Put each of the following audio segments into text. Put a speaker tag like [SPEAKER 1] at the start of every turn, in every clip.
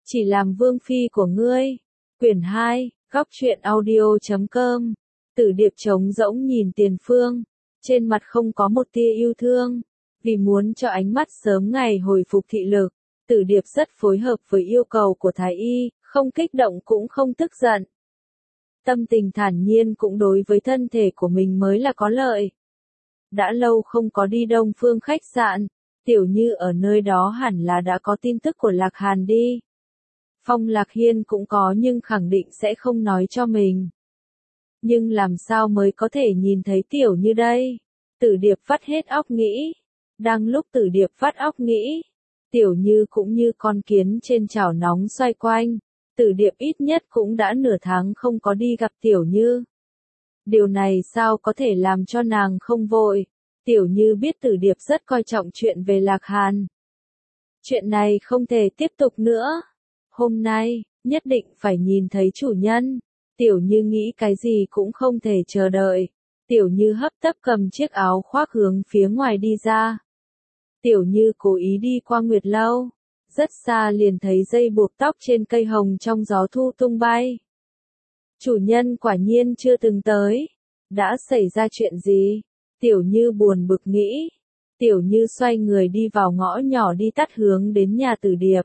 [SPEAKER 1] Chỉ làm vương phi của ngươi. Quyển 2, góc truyện audio.com. Tử Điệp trống rỗng nhìn Tiền Phương, trên mặt không có một tia yêu thương, vì muốn cho ánh mắt sớm ngày hồi phục thị lực. Tử Điệp rất phối hợp với yêu cầu của Thái Y, không kích động cũng không tức giận. Tâm tình thản nhiên cũng đối với thân thể của mình mới là có lợi. Đã lâu không có đi Đông Phương khách sạn, Tiểu Như ở nơi đó hẳn là đã có tin tức của Lạc Hàn đi. Phong Lạc Hiên cũng có nhưng khẳng định sẽ không nói cho mình. Nhưng làm sao mới có thể nhìn thấy Tiểu Như đây? Tử Điệp vắt hết óc nghĩ. Đang lúc Tử Điệp vắt óc nghĩ, Tiểu Như cũng như con kiến trên chảo nóng xoay quanh. Tử Điệp ít nhất cũng đã nửa tháng không có đi gặp Tiểu Như. Điều này sao có thể làm cho nàng không vội? Tiểu Như biết Tử Điệp rất coi trọng chuyện về Lạc Hàn. Chuyện này không thể tiếp tục nữa. Hôm nay, nhất định phải nhìn thấy chủ nhân. Tiểu Như nghĩ cái gì cũng không thể chờ đợi. Tiểu Như hấp tấp cầm chiếc áo khoác hướng phía ngoài đi ra. Tiểu Như cố ý đi qua Nguyệt Lâu. Rất xa liền thấy dây buộc tóc trên cây hồng trong gió thu tung bay. Chủ nhân quả nhiên chưa từng tới. Đã xảy ra chuyện gì? Tiểu Như buồn bực nghĩ. Tiểu Như xoay người đi vào ngõ nhỏ đi tắt hướng đến nhà Tử Điệp.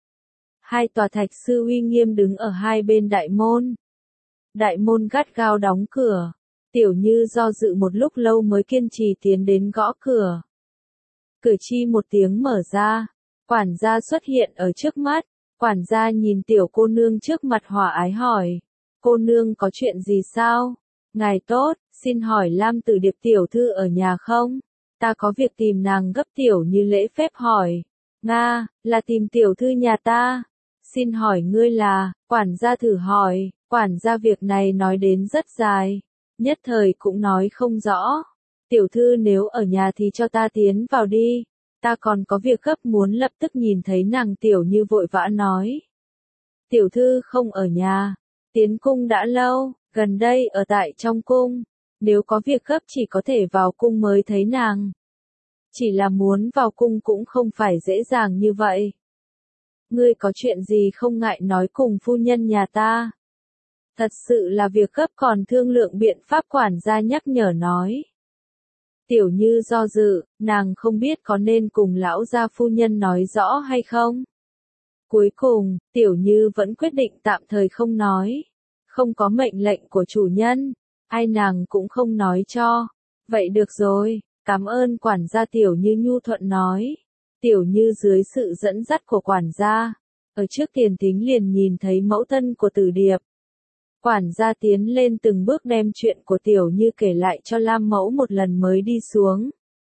[SPEAKER 1] Hai tòa thạch sư uy nghiêm đứng ở hai bên đại môn. Đại môn gắt gao đóng cửa. Tiểu Như do dự một lúc lâu mới kiên trì tiến đến gõ cửa. Cửa chi một tiếng mở ra. Quản gia xuất hiện ở trước mắt. Quản gia nhìn tiểu cô nương trước mặt hòa ái hỏi. Cô nương có chuyện gì sao? Ngài tốt, xin hỏi Lam Tử Điệp tiểu thư ở nhà không? Ta có việc tìm nàng gấp. Tiểu Như lễ phép hỏi. Nga, là tìm tiểu thư nhà ta. Xin hỏi ngươi là? Quản gia thử hỏi. Quản gia việc này nói đến rất dài. Nhất thời cũng nói không rõ. Tiểu thư nếu ở nhà thì cho ta tiến vào đi. Ta còn có việc gấp muốn lập tức nhìn thấy nàng. Tiểu Như vội vã nói. Tiểu thư không ở nhà. Tiến cung đã lâu, gần đây ở tại trong cung. Nếu có việc gấp chỉ có thể vào cung mới thấy nàng. Chỉ là muốn vào cung cũng không phải dễ dàng như vậy. Ngươi có chuyện gì không ngại nói cùng phu nhân nhà ta. Thật sự là việc gấp còn thương lượng biện pháp. Quản gia nhắc nhở nói. Tiểu Như do dự, nàng không biết có nên cùng lão gia phu nhân nói rõ hay không. Cuối cùng, Tiểu Như vẫn quyết định tạm thời không nói. Không có mệnh lệnh của chủ nhân, ai nàng cũng không nói cho. Vậy được rồi, cảm ơn quản gia. Tiểu Như nhu thuận nói. Tiểu Như dưới sự dẫn dắt của quản gia, ở trước tiền thính liền nhìn thấy mẫu thân của Tử Điệp. Quản gia tiến lên từng bước đem chuyện của Tiểu Như kể lại cho Lam Mẫu một lần mới đi xuống.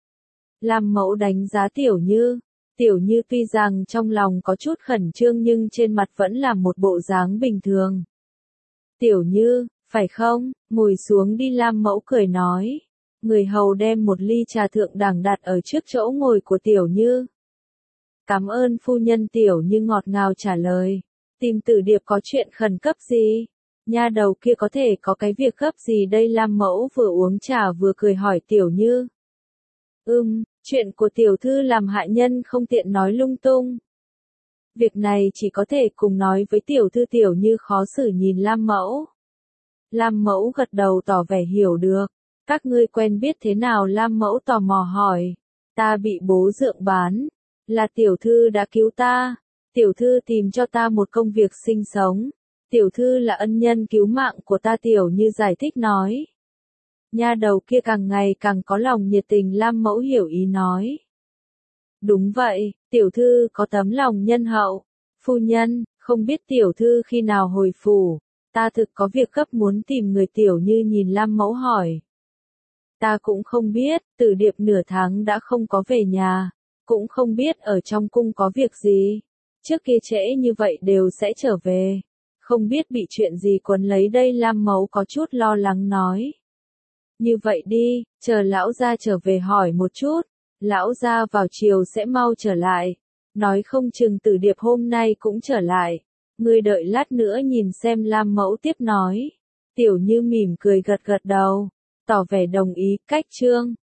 [SPEAKER 1] Lam Mẫu đánh giá Tiểu Như. Tiểu Như tuy rằng trong lòng có chút khẩn trương nhưng trên mặt vẫn là một bộ dáng bình thường. Tiểu Như, phải không? Ngồi xuống đi. Lam Mẫu cười nói. Người hầu đem một ly trà thượng đẳng đặt ở trước chỗ ngồi của Tiểu Như. Cảm ơn phu nhân. Tiểu Như ngọt ngào trả lời. Tìm Tử Điệp có chuyện khẩn cấp gì? Nha đầu kia có thể có cái việc gấp gì đây? Lam Mẫu vừa uống trà vừa cười hỏi Tiểu Như. Chuyện của tiểu thư làm hạ nhân không tiện nói lung tung. Việc này chỉ có thể cùng nói với tiểu thư. Tiểu Như khó xử nhìn Lam Mẫu. Lam Mẫu gật đầu tỏ vẻ hiểu được. Các ngươi quen biết thế nào? Lam Mẫu tò mò hỏi. Ta bị bố dượng bán. Là tiểu thư đã cứu ta. Tiểu thư tìm cho ta một công việc sinh sống. Tiểu thư là ân nhân cứu mạng của ta. Tiểu Như giải thích nói. Nha đầu kia càng ngày càng có lòng nhiệt tình. Lam Mẫu hiểu ý nói. Đúng vậy, tiểu thư có tấm lòng nhân hậu. Phu nhân, không biết tiểu thư khi nào hồi phủ. Ta thực có việc gấp muốn tìm người. Tiểu Như nhìn Lam Mẫu hỏi. Ta cũng không biết. Tử Điệp nửa tháng đã không có về nhà. Cũng không biết ở trong cung có việc gì. Trước kia trễ như vậy đều sẽ trở về. Không biết bị chuyện gì quấn lấy đây. Lam Mẫu có chút lo lắng nói. Như vậy đi, chờ lão gia trở về hỏi một chút. Lão gia vào chiều sẽ mau trở lại. Nói không chừng Tử Điệp hôm nay cũng trở lại. Ngươi đợi lát nữa nhìn xem. Lam Mẫu tiếp nói. Tiểu Như mỉm cười gật gật đầu, tỏ vẻ đồng ý. Cách chương